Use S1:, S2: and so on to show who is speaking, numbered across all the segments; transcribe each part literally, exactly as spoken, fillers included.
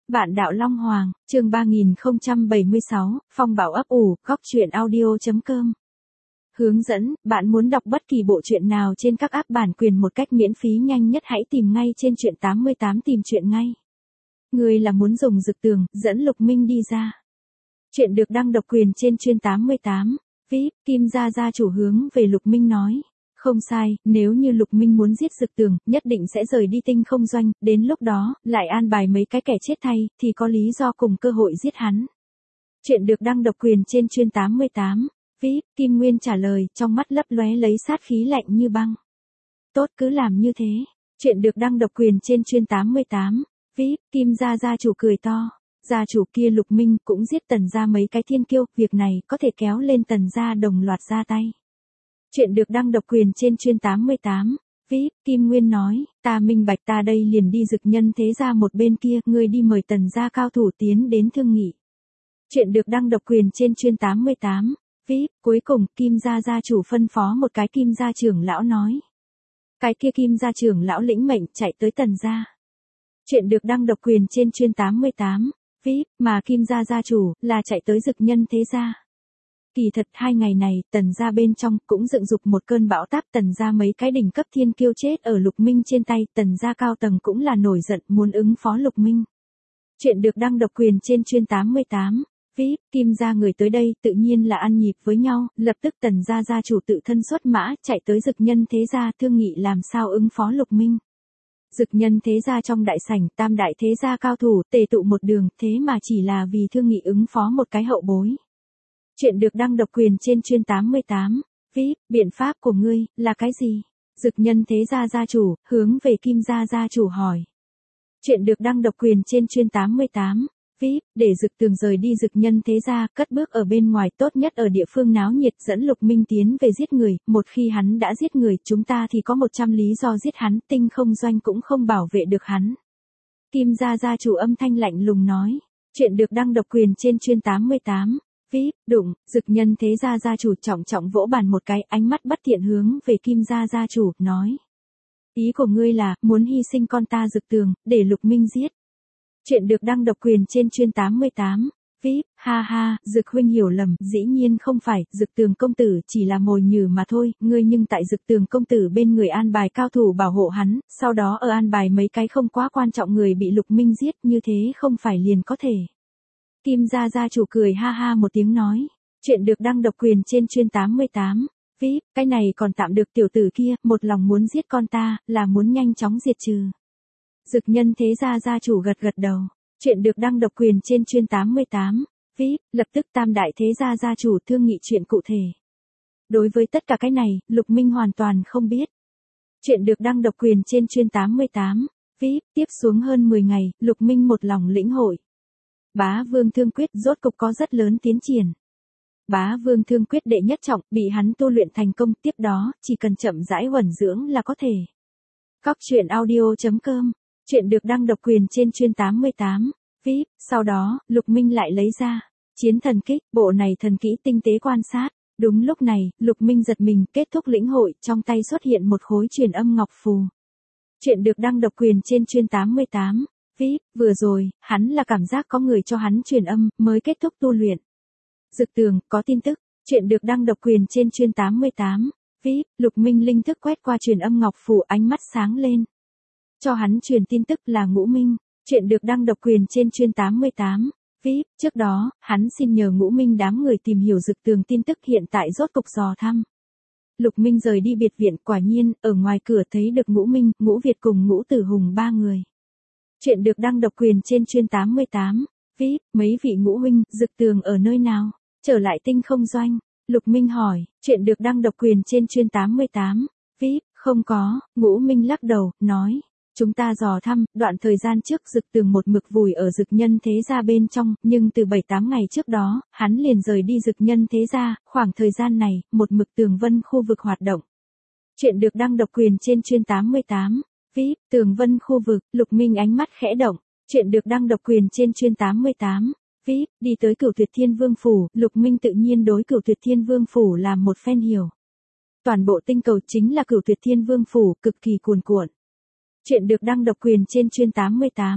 S1: Bạn đạo Long Hoàng, chương ba nghìn không trăm bảy mươi sáu, Phong Bảo ấp ủ, góc truyện audio chấm com. Hướng dẫn, bạn muốn đọc bất kỳ bộ truyện nào trên các app bản quyền một cách miễn phí nhanh nhất hãy tìm ngay trên truyện tám mươi tám tìm truyện ngay. Người là muốn dùng dực tường, dẫn Lục Minh đi ra. Chuyện được đăng độc quyền trên chuyên tám mươi tám, vê i pê, Kim Gia Gia chủ hướng về Lục Minh nói. Không sai, nếu như Lục Minh muốn giết dực tường, nhất định sẽ rời đi tinh không doanh, đến lúc đó, lại an bài mấy cái kẻ chết thay, thì có lý do cùng cơ hội giết hắn. Chuyện được đăng độc quyền trên chuyên tám mươi tám, vê i pê, Kim Nguyên trả lời, trong mắt lấp lóe lấy sát khí lạnh như băng. Tốt, cứ làm như thế. Chuyện được đăng độc quyền trên chuyên tám mươi tám, vê i pê, Kim Gia Gia chủ cười to. Gia chủ kia Lục Minh cũng giết Tần gia mấy cái thiên kiêu, việc này có thể kéo lên Tần gia đồng loạt ra tay. Chuyện được đăng độc quyền trên chuyên tám mươi tám, vê i pê, Kim Nguyên nói, ta minh bạch ta đây liền đi dực nhân thế gia một bên kia, ngươi đi mời Tần gia cao thủ tiến đến thương nghị. Chuyện được đăng độc quyền trên chuyên tám mươi tám, vê i pê, cuối cùng, Kim Gia Gia chủ phân phó một cái Kim Gia trưởng lão nói. Cái kia Kim Gia trưởng lão lĩnh mệnh chạy tới Tần gia. Chuyện được đăng độc quyền trên chuyên tám mươi tám, vê i pê, mà Kim Gia Gia chủ, là chạy tới dực nhân thế gia. Kỳ thật hai ngày này, Tần gia bên trong cũng dựng dục một cơn bão táp, Tần gia mấy cái đỉnh cấp thiên kiêu chết ở Lục Minh trên tay, Tần gia cao tầng cũng là nổi giận muốn ứng phó Lục Minh. Chuyện được đăng độc quyền trên chuyên tám mươi tám, vê i pê, Kim gia người tới đây tự nhiên là ăn nhịp với nhau, lập tức Tần gia gia chủ tự thân xuất mã, chạy tới dực nhân thế gia thương nghị làm sao ứng phó Lục Minh. Dực nhân thế gia trong đại sảnh, tam đại thế gia cao thủ tề tụ một đường, thế mà chỉ là vì thương nghị ứng phó một cái hậu bối. Chuyện được đăng độc quyền trên chuyên tám mươi tám, vê i pê, biện pháp của ngươi, là cái gì? Dực nhân thế gia gia chủ, hướng về Kim gia gia chủ hỏi. Chuyện được đăng độc quyền trên chuyên tám mươi tám, vê i pê, để dực tường rời đi dực nhân thế gia, cất bước ở bên ngoài tốt nhất ở địa phương náo nhiệt dẫn Lục Minh tiến về giết người, một khi hắn đã giết người chúng ta thì có một trăm lý do giết hắn, tinh không doanh cũng không bảo vệ được hắn. Kim gia gia chủ âm thanh lạnh lùng nói. Chuyện được đăng độc quyền trên chuyên tám mươi tám. vê i pê, đụng, dực nhân thế gia gia chủ trọng trọng vỗ bàn một cái, ánh mắt bất thiện hướng về Kim gia gia chủ, nói. Ý của ngươi là, muốn hy sinh con ta dực tường, để Lục Minh giết. Chuyện được đăng độc quyền trên chuyên tám mươi tám, vê i pê, ha ha, dực huynh hiểu lầm, dĩ nhiên không phải, dực tường công tử chỉ là mồi nhử mà thôi, ngươi nhưng tại dực tường công tử bên người an bài cao thủ bảo hộ hắn, sau đó ở an bài mấy cái không quá quan trọng người bị Lục Minh giết, như thế không phải liền có thể. Kim gia gia chủ cười ha ha một tiếng nói. Chuyện được đăng độc quyền trên chuyên tám mươi tám, vê i pê, cái này còn tạm được tiểu tử kia, một lòng muốn giết con ta, là muốn nhanh chóng diệt trừ. Dực nhân thế gia gia chủ gật gật đầu. Chuyện được đăng độc quyền trên chuyên tám mươi tám, vê i pê, lập tức tam đại thế gia gia chủ thương nghị chuyện cụ thể. Đối với tất cả cái này, Lục Minh hoàn toàn không biết. Chuyện được đăng độc quyền trên chuyên tám mươi tám, vê i pê, tiếp xuống hơn mười ngày, Lục Minh một lòng lĩnh hội. Bá Vương Thương Quyết rốt cục có rất lớn tiến triển. Bá Vương Thương Quyết đệ nhất trọng, bị hắn tu luyện thành công, tiếp đó, chỉ cần chậm rãi huẩn dưỡng là có thể. Góc truyện audio chấm com. Chuyện được đăng độc quyền trên chuyên tám mươi tám, vê i pê, sau đó, Lục Minh lại lấy ra. Chiến thần kích, bộ này thần kỹ tinh tế quan sát. Đúng lúc này, Lục Minh giật mình, kết thúc lĩnh hội, trong tay xuất hiện một khối truyền âm ngọc phù. Chuyện được đăng độc quyền trên chuyên tám mươi tám. vê i pê, vừa rồi, hắn là cảm giác có người cho hắn truyền âm, mới kết thúc tu luyện. Dực tường, có tin tức. Chuyện được đăng độc quyền trên chuyên tám mươi tám, vê i pê, Lục Minh linh thức quét qua truyền âm ngọc phù, ánh mắt sáng lên. Cho hắn truyền tin tức là Ngũ Minh. Chuyện được đăng độc quyền trên chuyên tám mươi tám, vê i pê, trước đó, hắn xin nhờ Ngũ Minh đám người tìm hiểu dực tường tin tức hiện tại rốt cục dò thăm. Lục Minh rời đi biệt viện, quả nhiên, ở ngoài cửa thấy được Ngũ Minh, Ngũ Việt cùng Ngũ Tử Hùng ba người. Chuyện được đăng độc quyền trên chuyên tám mươi tám, vê i pê, mấy vị Ngũ huynh, dực tường ở nơi nào? Trở lại tinh không doanh. Lục Minh hỏi. Chuyện được đăng độc quyền trên chuyên tám mươi tám, vê i pê, không có. Ngũ Minh lắc đầu, nói. Chúng ta dò thăm, đoạn thời gian trước dực tường một mực vùi ở dực nhân thế gia bên trong, nhưng từ bảy tám ngày trước đó, hắn liền rời đi dực nhân thế gia, khoảng thời gian này, một mực tường vân khu vực hoạt động. Chuyện được đăng độc quyền trên chuyên tám mươi tám, vê i pê, tường vân khu vực, Lục Minh ánh mắt khẽ động. Chuyện được đăng độc quyền trên chuyên tám mươi tám, vê i pê, đi tới Cửu Tuyệt Thiên Vương phủ, Lục Minh tự nhiên đối Cửu Tuyệt Thiên Vương phủ làm một phen hiểu. Toàn bộ tinh cầu chính là Cửu Tuyệt Thiên Vương phủ, cực kỳ cuồn cuộn. Chuyện được đăng độc quyền trên chuyên tám mươi tám,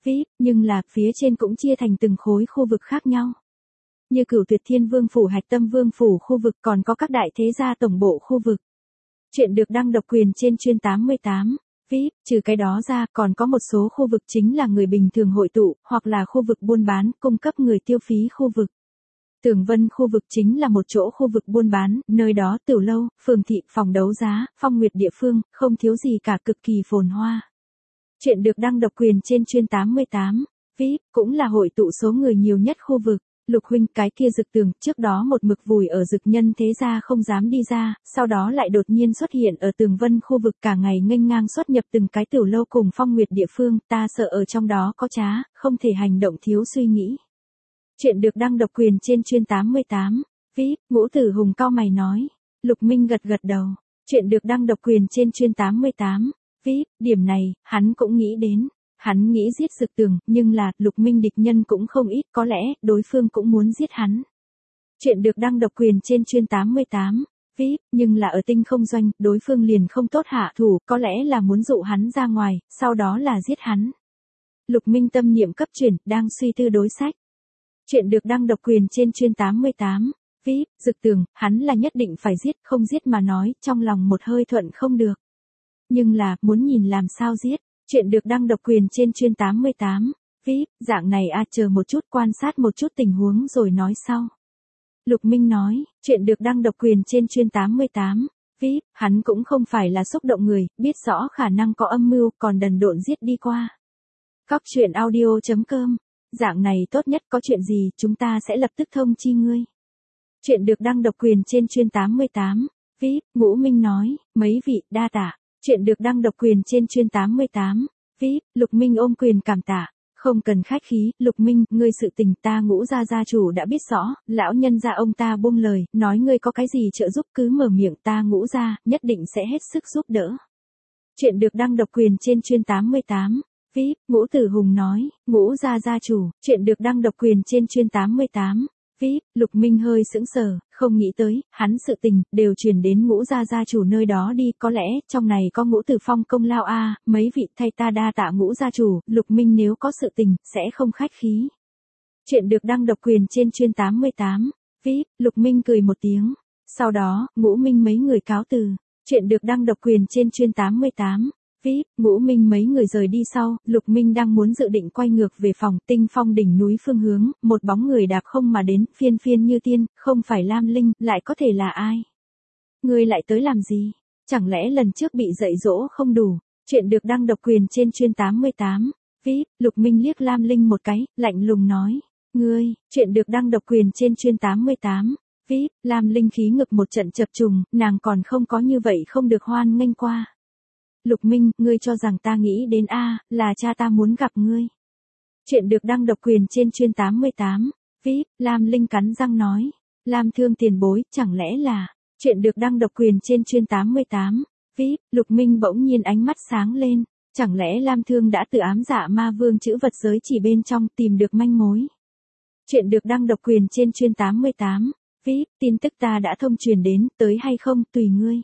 S1: vê i pê, nhưng là phía trên cũng chia thành từng khối khu vực khác nhau. Như Cửu Tuyệt Thiên Vương phủ, Hạch Tâm Vương phủ khu vực, còn có các đại thế gia tổng bộ khu vực. Chuyện được đăng độc quyền trên chuyên tám mươi tám. vê i pê, trừ cái đó ra, còn có một số khu vực chính là người bình thường hội tụ, hoặc là khu vực buôn bán, cung cấp người tiêu phí khu vực. Tường Vân khu vực chính là một chỗ khu vực buôn bán, nơi đó tiểu lâu, phường thị, phòng đấu giá, phong nguyệt địa phương, không thiếu gì cả, cực kỳ phồn hoa. Chuyện được đăng độc quyền trên chuyên tám mươi tám. vê i pê, cũng là hội tụ số người nhiều nhất khu vực. Lục huynh, cái kia Dực Tường, trước đó một mực vùi ở Dực Nhân thế gia không dám đi ra, sau đó lại đột nhiên xuất hiện ở Tường Vân khu vực, cả ngày nghênh ngang xuất nhập từng cái tiểu lâu cùng phong nguyệt địa phương, ta sợ ở trong đó có trá, không thể hành động thiếu suy nghĩ. Chuyện được đăng độc quyền trên chuyên tám mươi tám. vê i pê, Ngũ Tử Hùng cau mày nói. Lục Minh gật gật đầu. Chuyện được đăng độc quyền trên chuyên tám mươi tám. vê i pê, điểm này, hắn cũng nghĩ đến. Hắn nghĩ giết Dực Tường, nhưng là, Lục Minh địch nhân cũng không ít, có lẽ, đối phương cũng muốn giết hắn. Chuyện được đăng độc quyền trên chuyên tám mươi tám. vê i pê, nhưng là ở tinh không doanh, đối phương liền không tốt hạ thủ, có lẽ là muốn dụ hắn ra ngoài, sau đó là giết hắn. Lục Minh tâm niệm cấp chuyển, đang suy tư đối sách. Chuyện được đăng độc quyền trên chuyên tám mươi tám. vê i pê, Dực Tường, hắn là nhất định phải giết, không giết mà nói, trong lòng một hơi thuận không được. Nhưng là, muốn nhìn làm sao giết. Chuyện được đăng độc quyền trên chuyên tám mươi tám. vê i pê, dạng này a à, chờ một chút, quan sát một chút tình huống rồi nói sau. Lục Minh nói, chuyện được đăng độc quyền trên chuyên tám mươi tám. vê i pê, hắn cũng không phải là xúc động người, biết rõ khả năng có âm mưu, còn đần độn giết đi qua. Cóc truyện audio chấm com. Dạng này tốt nhất, có chuyện gì, chúng ta sẽ lập tức thông chi ngươi. Chuyện được đăng độc quyền trên chuyên tám mươi tám. vê i pê, Ngũ Minh nói, mấy vị, đa tạ. Chuyện được đăng độc quyền trên chuyên tám mươi tám. vê i pê, Lục Minh ôm quyền cảm tạ. Không cần khách khí, Lục Minh, ngươi sự tình ta Ngũ gia gia chủ đã biết rõ, lão nhân gia ông ta buông lời, nói ngươi có cái gì trợ giúp cứ mở miệng, ta Ngũ gia, nhất định sẽ hết sức giúp đỡ. Chuyện được đăng độc quyền trên chuyên tám mươi tám. vê i pê, Ngũ Tử Hùng nói, Ngũ gia gia chủ, chuyện được đăng độc quyền trên chuyên tám mươi tám. vê i pê, Lục Minh hơi sững sờ, không nghĩ tới, hắn sự tình, đều truyền đến Ngũ gia gia chủ nơi đó đi, có lẽ, trong này có Ngũ Tử Phong công lao a, mấy vị thay ta đa tạ Ngũ gia chủ, Lục Minh nếu có sự tình, sẽ không khách khí. Chuyện được đăng độc quyền trên chuyên tám mươi tám. vê i pê, Lục Minh cười một tiếng. Sau đó, Ngũ Minh mấy người cáo từ. Chuyện được đăng độc quyền trên chuyên tám mươi tám. vê i pê, Ngũ Minh mấy người rời đi sau, Lục Minh đang muốn dự định quay ngược về phòng, Tinh Phong đỉnh núi phương hướng, một bóng người đạp không mà đến, phiên phiên như tiên, không phải Lam Linh, lại có thể là ai? Ngươi lại tới làm gì? Chẳng lẽ lần trước bị dạy dỗ không đủ? Chuyện được đăng độc quyền trên chuyên tám mươi tám. vê i pê, Lục Minh liếc Lam Linh một cái, lạnh lùng nói. Ngươi, chuyện được đăng độc quyền trên chuyên tám mươi tám. vê i pê, Lam Linh khí ngực một trận chập trùng, nàng còn không có như vậy không được hoan nghênh qua. Lục Minh, ngươi cho rằng ta nghĩ đến a, là cha ta muốn gặp ngươi. Chuyện được đăng độc quyền trên chuyên tám mươi tám. vê i pê, Lam Linh cắn răng nói. Lam Thương tiền bối, chẳng lẽ là. Chuyện được đăng độc quyền trên chuyên tám mươi tám. vê i pê, Lục Minh bỗng nhiên ánh mắt sáng lên. Chẳng lẽ Lam Thương đã từ ám dạ ma vương chữ vật giới chỉ bên trong tìm được manh mối. Chuyện được đăng độc quyền trên chuyên tám mươi tám. vê i pê, tin tức ta đã thông truyền đến, tới hay không, tùy ngươi.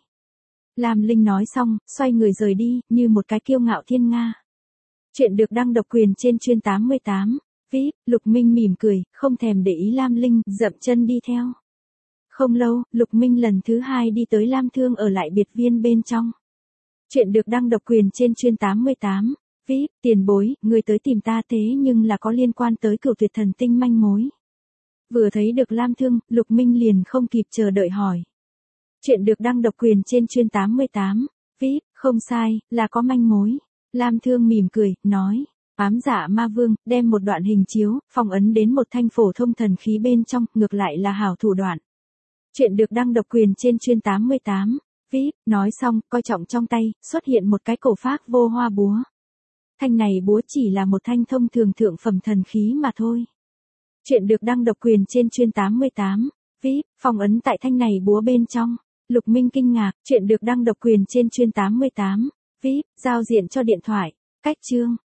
S1: Lam Linh nói xong, xoay người rời đi, như một cái kiêu ngạo thiên nga. Chuyện được đăng độc quyền trên chuyên tám mươi tám. vê i pê, Lục Minh mỉm cười, không thèm để ý Lam Linh, dậm chân đi theo. Không lâu, Lục Minh lần thứ hai đi tới Lam Thương ở lại biệt viên bên trong. Chuyện được đăng độc quyền trên chuyên tám mươi tám. vê i pê, tiền bối, người tới tìm ta thế nhưng là có liên quan tới Cửu Tuyệt Thần Tinh manh mối. Vừa thấy được Lam Thương, Lục Minh liền không kịp chờ đợi hỏi. Chuyện được đăng độc quyền trên chuyên tám mươi tám. vê i pê, không sai, là có manh mối. Lam Thương mỉm cười, nói. Ám dạ ma vương, đem một đoạn hình chiếu, phong ấn đến một thanh phổ thông thần khí bên trong, ngược lại là hảo thủ đoạn. Chuyện được đăng độc quyền trên chuyên tám mươi tám. vê i pê, nói xong, coi trọng trong tay, xuất hiện một cái cổ phác vô hoa búa. Thanh này búa chỉ là một thanh thông thường thượng phẩm thần khí mà thôi. Chuyện được đăng độc quyền trên chuyên tám mươi tám. vê i pê, phong ấn tại thanh này búa bên trong. Lục Minh kinh ngạc, chuyện được đăng độc quyền trên chuyên tám mươi tám. vê i pê, giao diện cho điện thoại. Cách chương.